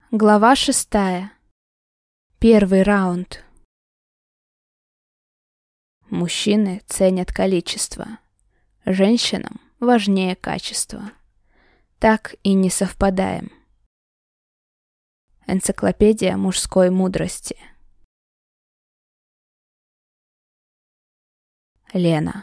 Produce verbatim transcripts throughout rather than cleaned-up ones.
Глава шестая. Первый раунд. Мужчины ценят количество. Женщинам важнее качество. Так и не совпадаем. Энциклопедия мужской мудрости. Лена.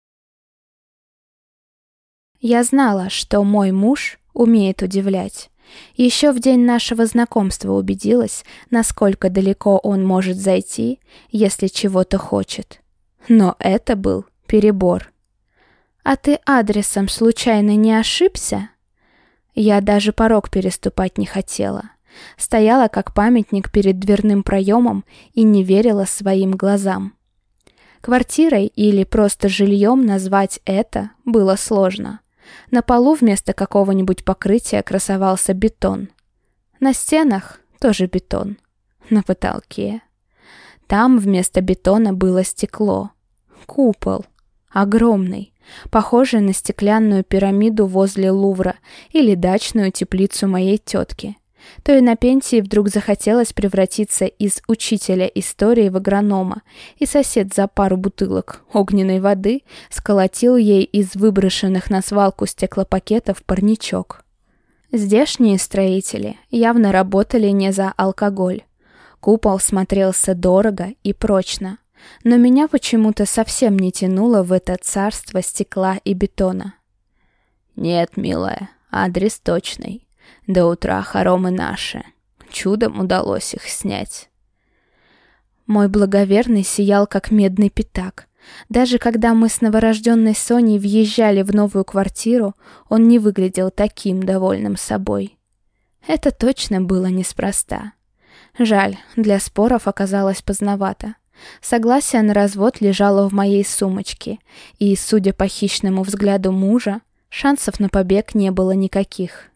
Я знала, что мой муж умеет удивлять. Еще в день нашего знакомства убедилась, насколько далеко он может зайти, если чего-то хочет. Но это был перебор. «А ты адресом случайно не ошибся?» Я даже порог переступать не хотела. Стояла как памятник перед дверным проемом и не верила своим глазам. Квартирой или просто жильем назвать это было сложно. На полу вместо какого-нибудь покрытия красовался бетон. На стенах тоже бетон. На потолке. Там вместо бетона было стекло. Купол. Огромный. Похожий на стеклянную пирамиду возле Лувра или дачную теплицу моей тетки. То и на пенсии вдруг захотелось превратиться из учителя истории в агронома, и сосед за пару бутылок огненной воды сколотил ей из выброшенных на свалку стеклопакетов парничок. Здешние строители явно работали не за алкоголь. Купол смотрелся дорого и прочно, но меня почему-то совсем не тянуло в это царство стекла и бетона. «Нет, милая, адрес точный. До утра хоромы наши. Чудом удалось их снять». Мой благоверный сиял, как медный пятак. Даже когда мы с новорожденной Соней въезжали в новую квартиру, он не выглядел таким довольным собой. Это точно было неспроста. Жаль, для споров оказалось поздновато. Согласие на развод лежало в моей сумочке, и, судя по хищному взгляду мужа, шансов на побег не было никаких.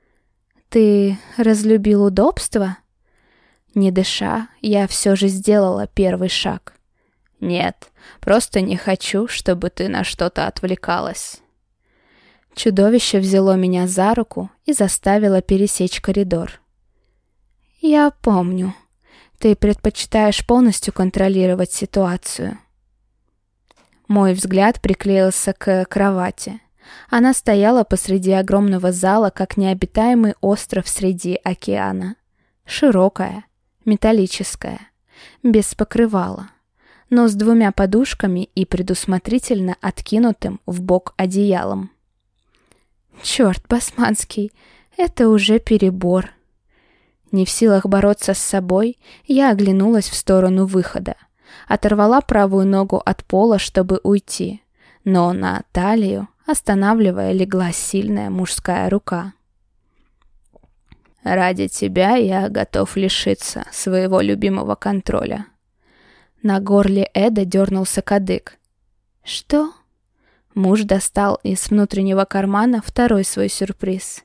«Ты разлюбил удобство?» Не дыша, я все же сделала первый шаг. «Нет, просто не хочу, чтобы ты на что-то отвлекалась». Чудовище взяло меня за руку и заставило пересечь коридор. «Я помню. Ты предпочитаешь полностью контролировать ситуацию». Мой взгляд приклеился к кровати. Она стояла посреди огромного зала, как необитаемый остров среди океана. Широкая, металлическая, без покрывала, но с двумя подушками и предусмотрительно откинутым в бок одеялом. Черт, басманский, это уже перебор. Не в силах бороться с собой, я оглянулась в сторону выхода, оторвала правую ногу от пола, чтобы уйти, но на талию, останавливая, легла сильная мужская рука. «Ради тебя я готов лишиться своего любимого контроля». На горле Эда дернулся кадык. «Что?» Муж достал из внутреннего кармана второй свой сюрприз.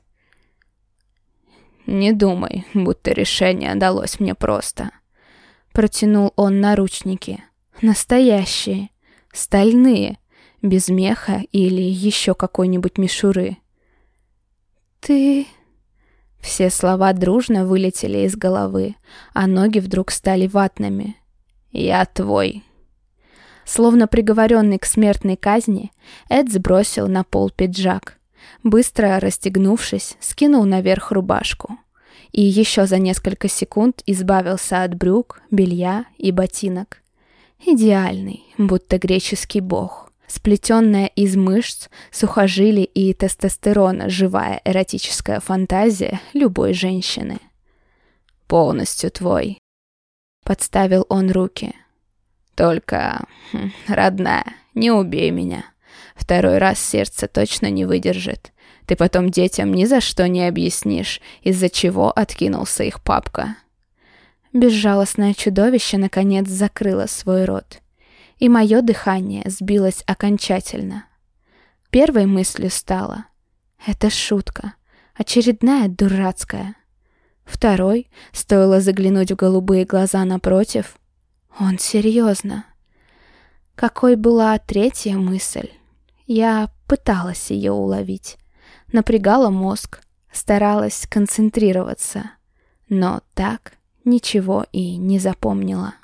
«Не думай, будто решение далось мне просто». Протянул он наручники. Настоящие, стальные, без меха или еще какой-нибудь мишуры. «Ты...» Все слова дружно вылетели из головы, а ноги вдруг стали ватными. «Я твой». Словно приговоренный к смертной казни, Эд сбросил на пол пиджак. Быстро расстегнувшись, скинул наверх рубашку. И еще за несколько секунд избавился от брюк, белья и ботинок. Идеальный, будто греческий бог. Сплетенная из мышц, сухожилий и тестостерона живая эротическая фантазия любой женщины. «Полностью твой», — подставил он руки. «Только, родная, не убей меня. Второй раз сердце точно не выдержит. Ты потом детям ни за что не объяснишь, из-за чего откинулся их папка». Безжалостное чудовище наконец закрыло свой рот. И мое дыхание сбилось окончательно. Первой мыслью стало: это шутка, очередная дурацкая. Второй, стоило заглянуть в голубые глаза напротив, он серьезно. Какой была третья мысль? Я пыталась ее уловить. Напрягала мозг, старалась концентрироваться. но так ничего и не запомнила.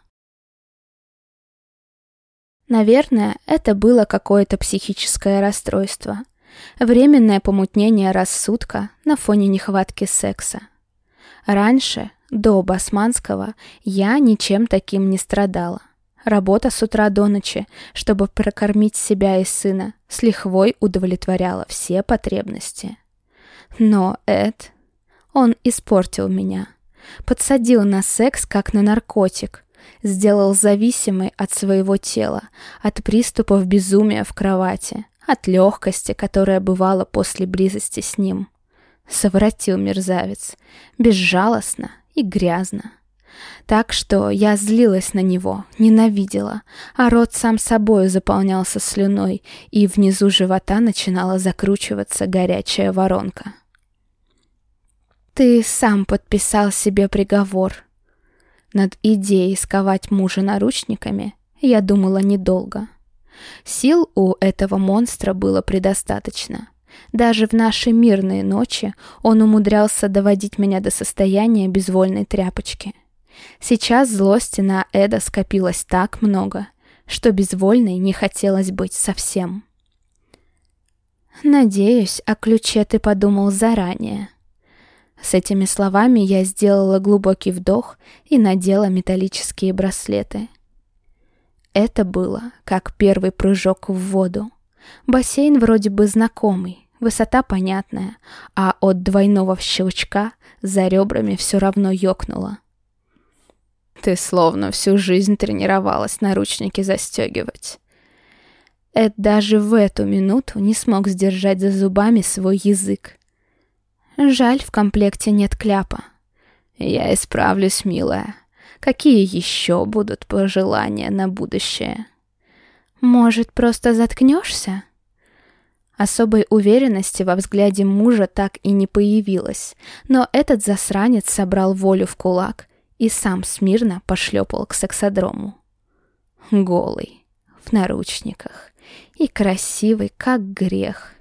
Наверное, это было какое-то психическое расстройство, временное помутнение рассудка на фоне нехватки секса. Раньше, до Басманского, я ничем таким не страдала. Работа с утра до ночи, чтобы прокормить себя и сына, с лихвой удовлетворяла все потребности. Но Эд, он испортил меня, подсадил на секс как на наркотик, сделал зависимой от своего тела, от приступов безумия в кровати, от легкости, которая бывала после близости с ним. Совратил мерзавец, безжалостно и грязно. Так что я злилась на него, ненавидела, а рот сам собой заполнялся слюной, и внизу живота начинала закручиваться горячая воронка. Ты сам подписал себе приговор. Над идеей сковать мужа наручниками я думала недолго. Сил у этого монстра было предостаточно. Даже в наши мирные ночи он умудрялся доводить меня до состояния безвольной тряпочки. Сейчас злости на Эда скопилось так много, что безвольной не хотелось быть совсем. «Надеюсь, о ключе ты подумал заранее». С этими словами я сделала глубокий вдох и надела металлические браслеты. Это было как первый прыжок в воду. Бассейн вроде бы знакомый, высота понятная, а от двойного щелчка за ребрами все равно ёкнуло. Ты словно всю жизнь тренировалась наручники застегивать. Эд даже в эту минуту не смог сдержать за зубами свой язык. Жаль, в комплекте нет кляпа. Я исправлюсь, милая. Какие еще будут пожелания на будущее? Может, просто заткнешься? Особой уверенности во взгляде мужа так и не появилось, но этот засранец собрал волю в кулак и сам смирно пошлепал к сексодрому. Голый, в наручниках и красивый, как грех.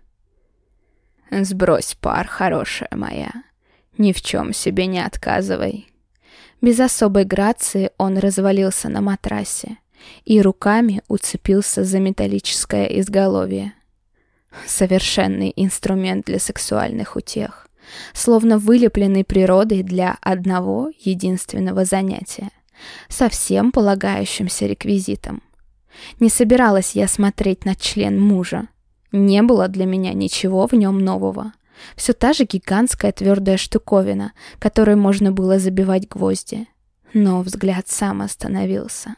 Сбрось пар, хорошая моя, ни в чем себе не отказывай. Без особой грации он развалился на матрасе и руками уцепился за металлическое изголовье. Совершенный инструмент для сексуальных утех, словно вылепленный природой для одного единственного занятия, со всем полагающимся реквизитом. Не собиралась я смотреть на член мужа. Не было для меня ничего в нем нового. Все та же гигантская твердая штуковина, которой можно было забивать гвозди. Но взгляд сам остановился.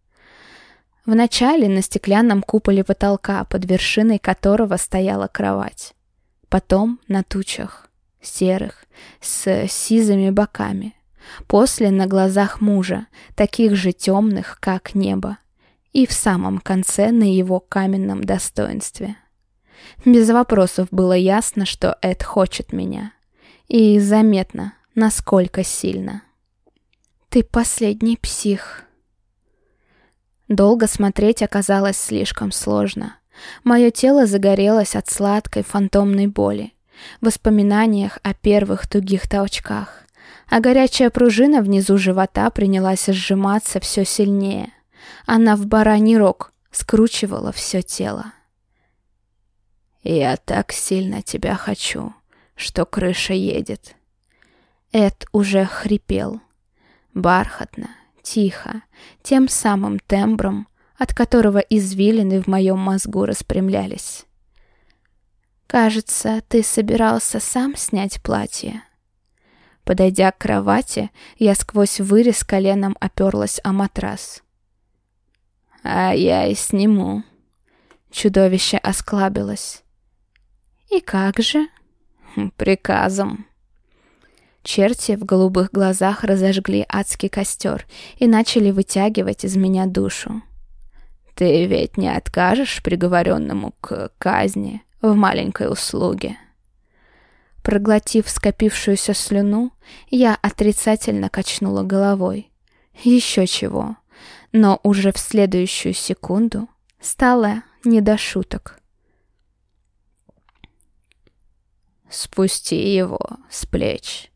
Вначале на стеклянном куполе потолка, под вершиной которого стояла кровать. Потом на тучах, серых, с сизыми боками. После на глазах мужа, таких же темных, как небо. И в самом конце на его каменном достоинстве. Без вопросов было ясно, что Эд хочет меня. И заметно, насколько сильно. «Ты последний псих». Долго смотреть оказалось слишком сложно. Мое тело загорелось от сладкой фантомной боли, в воспоминаниях о первых тугих толчках, а горячая пружина внизу живота принялась сжиматься все сильнее. Она в бараний рог скручивала все тело. «Я так сильно тебя хочу, что крыша едет». Эд уже хрипел. Бархатно, тихо, тем самым тембром, от которого извилины в моем мозгу распрямлялись. «Кажется, ты собирался сам снять платье». Подойдя к кровати, я сквозь вырез коленом оперлась о матрас. «А я и сниму». Чудовище осклабилось. «И как же?» «Приказом». Черти в голубых глазах разожгли адский костер и начали вытягивать из меня душу. «Ты ведь не откажешь приговоренному к казни в маленькой услуге?» Проглотив скопившуюся слюну, я отрицательно качнула головой. Еще чего. Но уже в следующую секунду стало не до шуток. «Спусти его с плеч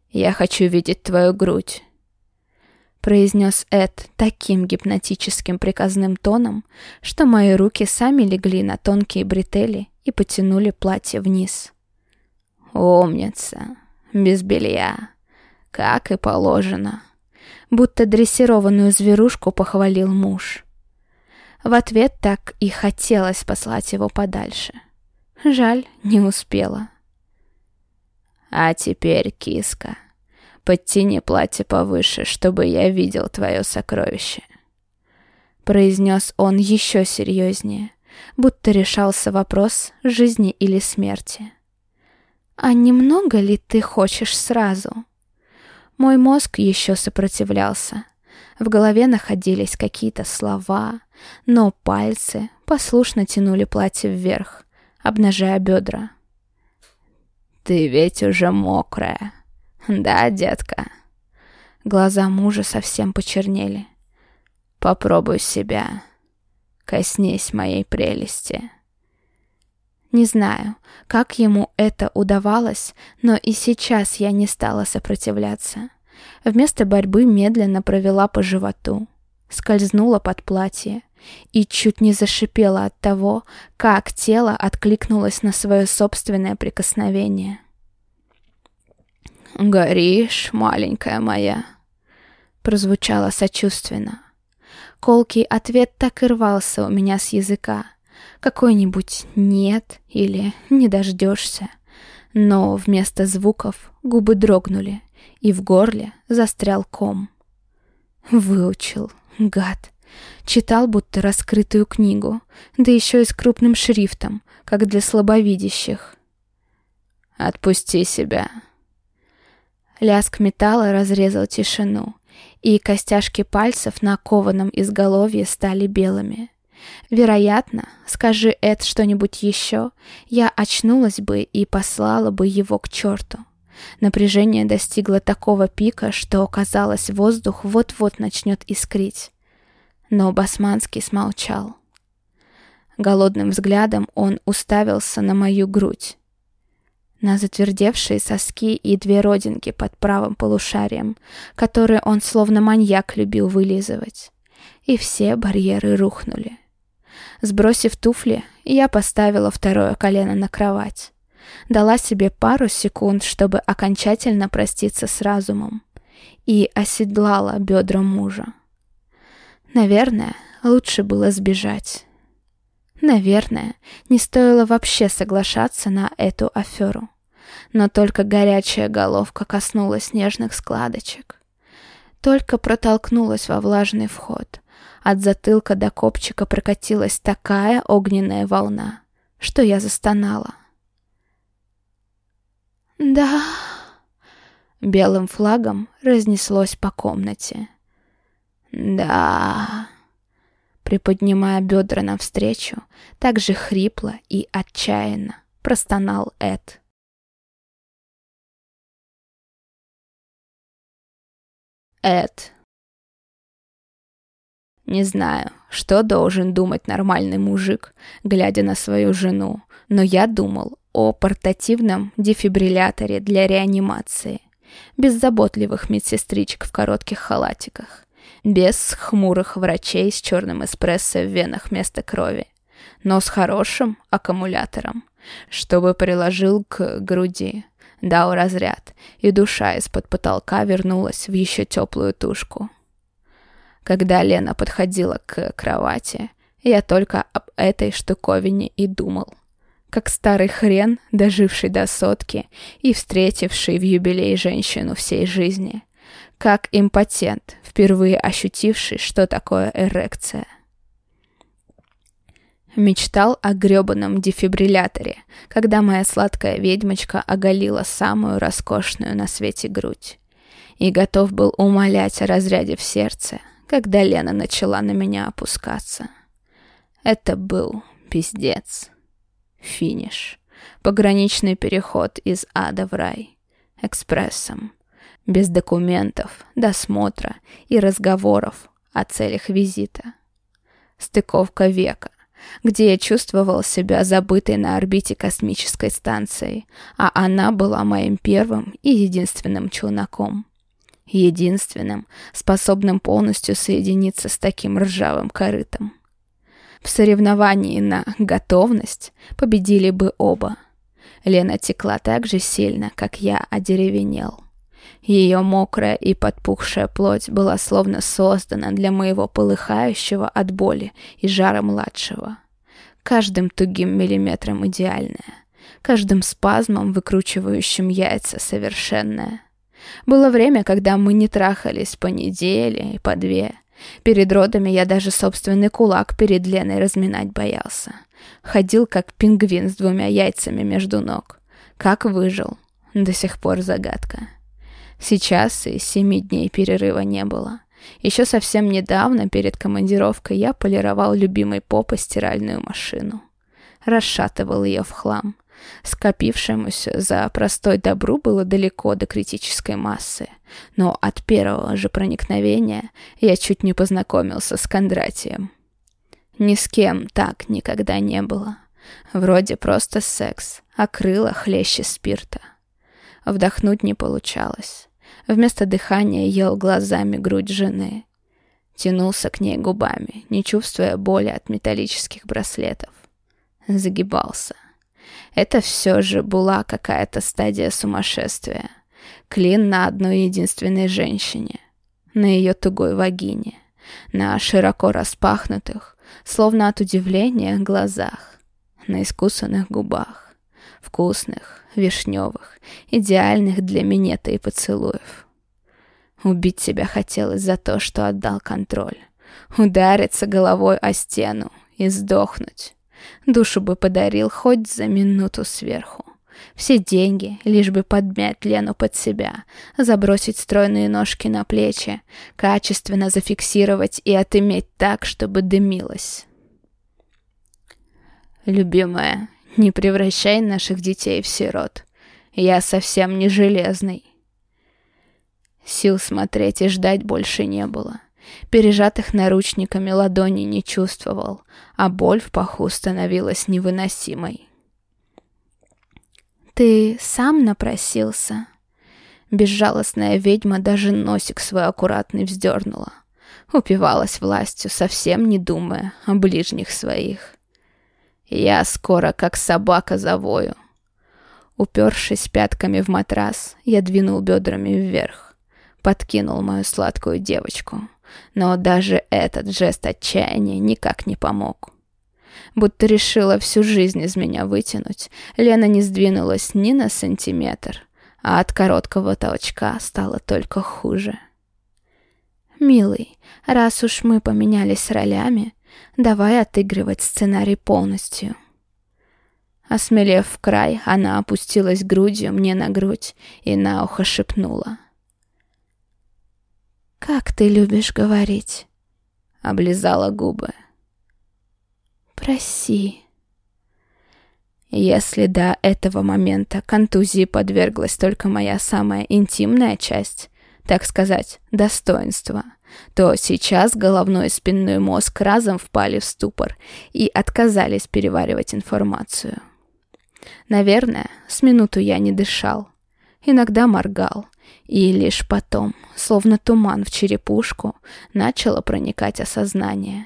Я хочу видеть твою грудь», — произнес Эд таким гипнотическим приказным тоном, что мои руки сами легли на тонкие бретели и потянули платье вниз. «Умница, без белья, как и положено», — будто дрессированную зверушку похвалил муж. В ответ так и хотелось послать его подальше. Жаль, не успела. «А теперь, киска, подтяни платье повыше, чтобы я видел твое сокровище», — произнес он еще серьезнее, будто решался вопрос жизни или смерти. «А немного ли ты хочешь сразу?» Мой мозг еще сопротивлялся. В голове находились какие-то слова, но пальцы послушно тянули платье вверх, обнажая бедра. «Ты ведь уже мокрая, да, детка?» Глаза мужа совсем почернели. «Попробуй себя. Коснись моей прелести». Не знаю, как ему это удавалось, но и сейчас я не стала сопротивляться. Вместо борьбы медленно провела по животу, скользнула под платье и чуть не зашипела от того, как тело откликнулось на свое собственное прикосновение. «Горишь, маленькая моя», — прозвучало сочувственно. Колкий ответ так и рвался у меня с языка. Какой-нибудь «нет» или «не дождешься». Но вместо звуков губы дрогнули, и в горле застрял ком. Выучил, гад. Читал будто раскрытую книгу, да еще и с крупным шрифтом, как для слабовидящих. «Отпусти себя». Лязг металла разрезал тишину, и костяшки пальцев на кованом изголовье стали белыми. Вероятно, скажи Эд что-нибудь еще, я очнулась бы и послала бы его к черту. Напряжение достигло такого пика, что, казалось, воздух вот-вот начнет искрить. Но Басманский смолчал. Голодным взглядом он уставился на мою грудь, на затвердевшие соски и две родинки под правым полушарием, которые он словно маньяк любил вылизывать. И все барьеры рухнули. Сбросив туфли, я поставила второе колено на кровать. Дала себе пару секунд, чтобы окончательно проститься с разумом, и оседлала бедра мужа. Наверное, лучше было сбежать. Наверное, не стоило вообще соглашаться на эту аферу. Но только горячая головка коснулась нежных складочек. Только протолкнулась во влажный вход. От затылка до копчика прокатилась такая огненная волна, что я застонала. «Да...» Белым флагом разнеслось по комнате. «Да...» Приподнимая бедра навстречу, так же хрипло и отчаянно простонал Эд. Эд. Не знаю, что должен думать нормальный мужик, глядя на свою жену, но я думал о портативном дефибрилляторе для реанимации, без заботливых медсестричек в коротких халатиках, без хмурых врачей с черным эспрессо в венах вместо крови, но с хорошим аккумулятором, чтобы приложил к груди, дал разряд, и душа из-под потолка вернулась в еще теплую тушку. Когда Лена подходила к кровати, я только об этой штуковине и думал. Как старый хрен, доживший до сотки и встретивший в юбилей женщину всей жизни. Как импотент, впервые ощутивший, что такое эрекция. Мечтал о гребаном дефибрилляторе, когда моя сладкая ведьмочка оголила самую роскошную на свете грудь. И готов был умолять о разряде в сердце, когда Лена начала на меня опускаться. Это был пиздец. Финиш. Пограничный переход из ада в рай. Экспрессом. Без документов, досмотра и разговоров о целях визита. Стыковка века, где я чувствовал себя забытой на орбите космической станции, а она была моим первым и единственным челноком. Единственным, способным полностью соединиться с таким ржавым корытом. В соревновании на готовность победили бы оба. Лена текла так же сильно, как я одеревенел. Ее мокрая и подпухшая плоть была словно создана для моего полыхающего от боли и жара младшего. Каждым тугим миллиметром идеальная, каждым спазмом, выкручивающим яйца, совершенная. Было время, когда мы не трахались по неделе и по две. Перед родами я даже собственный кулак перед Леной разминать боялся. Ходил как пингвин с двумя яйцами между ног. Как выжил? До сих пор загадка. Сейчас и семи дней перерыва не было. Еще совсем недавно, перед командировкой, я полировал любимой попой стиральную машину. Расшатывал ее в хлам. Скопившемуся за простой добру было далеко до критической массы. Но от первого же проникновения я чуть не познакомился с Кондратием. Ни с кем так никогда не было. Вроде просто секс, а крыло хлеще спирта. Вдохнуть не получалось. Вместо дыхания ел глазами грудь жены. Тянулся к ней губами, не чувствуя боли от металлических браслетов. Загибался. Это все же была какая-то стадия сумасшествия. Клин на одной единственной женщине. На ее тугой вагине. На широко распахнутых, словно от удивления, глазах. На искусанных губах. Вкусных, вишневых, идеальных для минета и поцелуев. Убить себя хотелось за то, что отдал контроль. Удариться головой о стену и сдохнуть. Душу бы подарил хоть за минуту сверху. Все деньги, лишь бы подмять Лену под себя, забросить стройные ножки на плечи, качественно зафиксировать и отыметь так, чтобы дымилось. Любимая, не превращай наших детей в сирот. Я совсем не железный. Сил смотреть и ждать больше не было. Пережатых наручниками ладоней не чувствовал, а боль в паху становилась невыносимой. «Ты сам напросился?» Безжалостная ведьма даже носик свой аккуратный вздернула. Упивалась властью, совсем не думая о ближних своих. «Я скоро как собака завою». Упершись пятками в матрас, я двинул бедрами вверх. Подкинул мою сладкую девочку. Но даже этот жест отчаяния никак не помог. Будто решила всю жизнь из меня вытянуть, Лена не сдвинулась ни на сантиметр, а от короткого толчка стало только хуже. «Милый, раз уж мы поменялись ролями, давай отыгрывать сценарий полностью». Осмелев в край, она опустилась грудью мне на грудь и на ухо шепнула. «Как ты любишь говорить?» Облизала губы. «Проси». Если до этого момента контузии подверглась только моя самая интимная часть, так сказать, достоинство, то сейчас головной и спинной мозг разом впали в ступор и отказались переваривать информацию. Наверное, с минуту я не дышал, иногда моргал, и лишь потом, словно туман в черепушку, начало проникать осознание.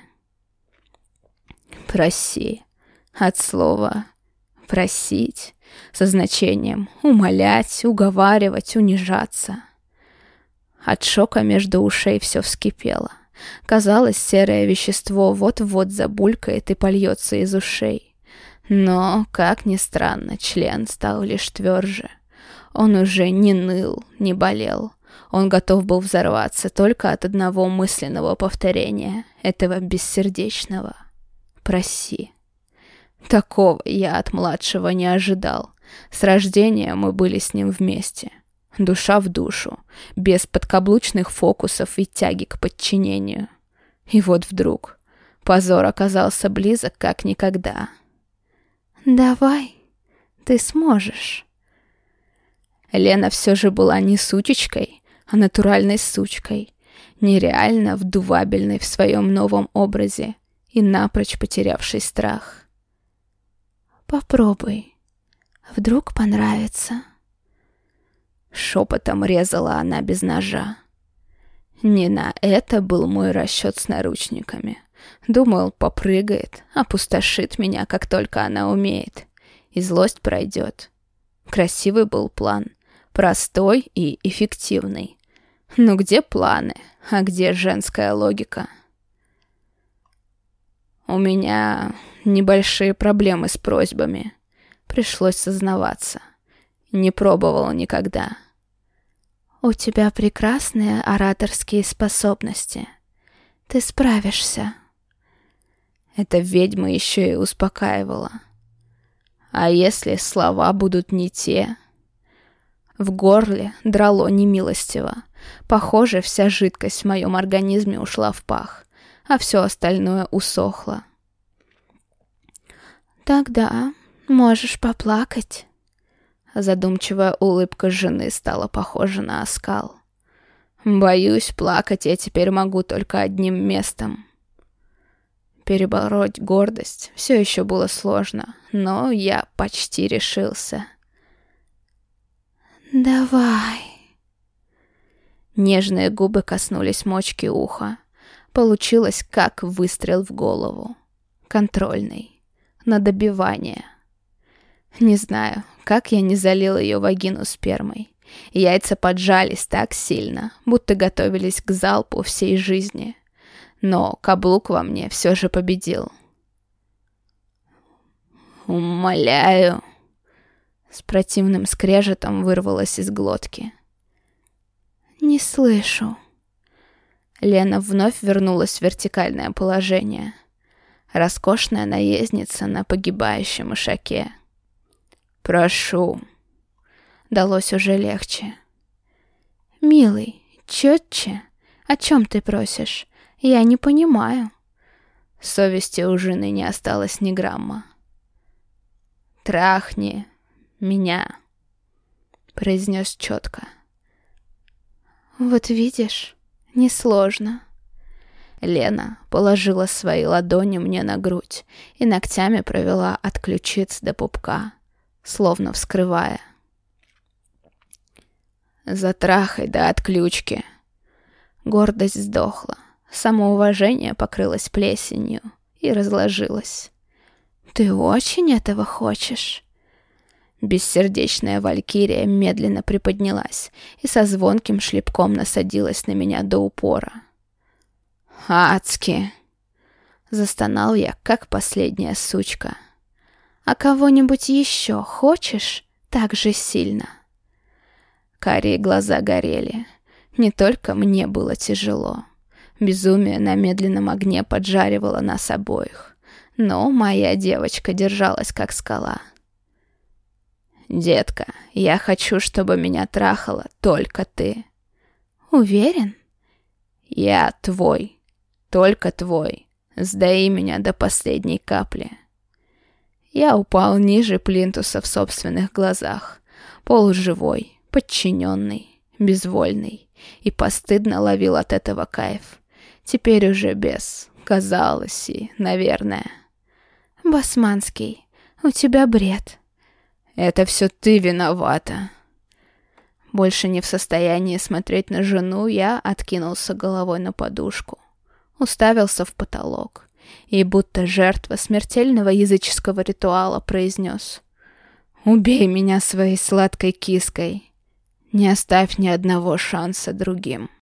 «Проси» от слова «просить» со значением умолять, уговаривать, унижаться. От шока между ушей все вскипело. Казалось, серое вещество вот-вот забулькает и польется из ушей. Но, как ни странно, член стал лишь тверже. Он уже не ныл, не болел. Он готов был взорваться только от одного мысленного повторения этого бессердечного «проси». Такого я от младшего не ожидал. С рождения мы были с ним вместе. Душа в душу, без подкаблучных фокусов и тяги к подчинению. И вот вдруг позор оказался близок как никогда. «Давай, ты сможешь». Лена все же была не сучечкой, а натуральной сучкой, нереально вдувабельной в своем новом образе и напрочь потерявший страх. «Попробуй. Вдруг понравится». Шепотом резала она без ножа. Не на это был мой расчет с наручниками. Думал, попрыгает, опустошит меня, как только она умеет, и злость пройдет. Красивый был план, простой и эффективный. Но где планы, а где женская логика? У меня небольшие проблемы с просьбами. Пришлось сознаваться. Не пробовал никогда. «У тебя прекрасные ораторские способности. Ты справишься». Эта ведьма еще и успокаивала. А если слова будут не те? В горле драло немилостиво. Похоже, вся жидкость в моем организме ушла в пах, а все остальное усохло. «Тогда можешь поплакать». Задумчивая улыбка жены стала похожа на оскал. Боюсь, плакать я теперь могу только одним местом. Перебороть гордость все еще было сложно, но я почти решился. «Давай». Нежные губы коснулись мочки уха. Получилось, как выстрел в голову. Контрольный. На добивание. Не знаю, как я не залил ее вагину спермой. Яйца поджались так сильно, будто готовились к залпу всей жизни. Но каблук во мне все же победил. «Умоляю!» С противным скрежетом вырвалось из глотки. «Не слышу». Лена вновь вернулась в вертикальное положение. Роскошная наездница на погибающем ишаке. «Прошу». Далось уже легче. «Милый, четче. О чем ты просишь? Я не понимаю». Совести у жены не осталось ни грамма. «Трахни меня», — произнес четко. «Вот видишь, несложно». Лена положила свои ладони мне на грудь и ногтями провела от ключиц до пупка, словно вскрывая. «Затрахай до отключки». Гордость сдохла, самоуважение покрылось плесенью и разложилось. «Ты очень этого хочешь?» Бессердечная валькирия медленно приподнялась и со звонким шлепком насадилась на меня до упора. «Адски!» Застонал я, как последняя сучка. «А кого-нибудь еще хочешь так же сильно?» Карие глаза горели. Не только мне было тяжело. Безумие на медленном огне поджаривало нас обоих. Но моя девочка держалась, как скала. «Детка, я хочу, чтобы меня трахала только ты». «Уверен?» «Я твой, только твой. Сдаи меня до последней капли». Я упал ниже плинтуса в собственных глазах, полуживой, подчиненный, безвольный, и постыдно ловил от этого кайф. Теперь уже без, казалось и, наверное. «Басманский, у тебя бред». «Это все ты виновата». Больше не в состоянии смотреть на жену, я откинулся головой на подушку, уставился в потолок и, будто жертва смертельного языческого ритуала, произнес: «Убей меня своей сладкой киской, не оставь ни одного шанса другим».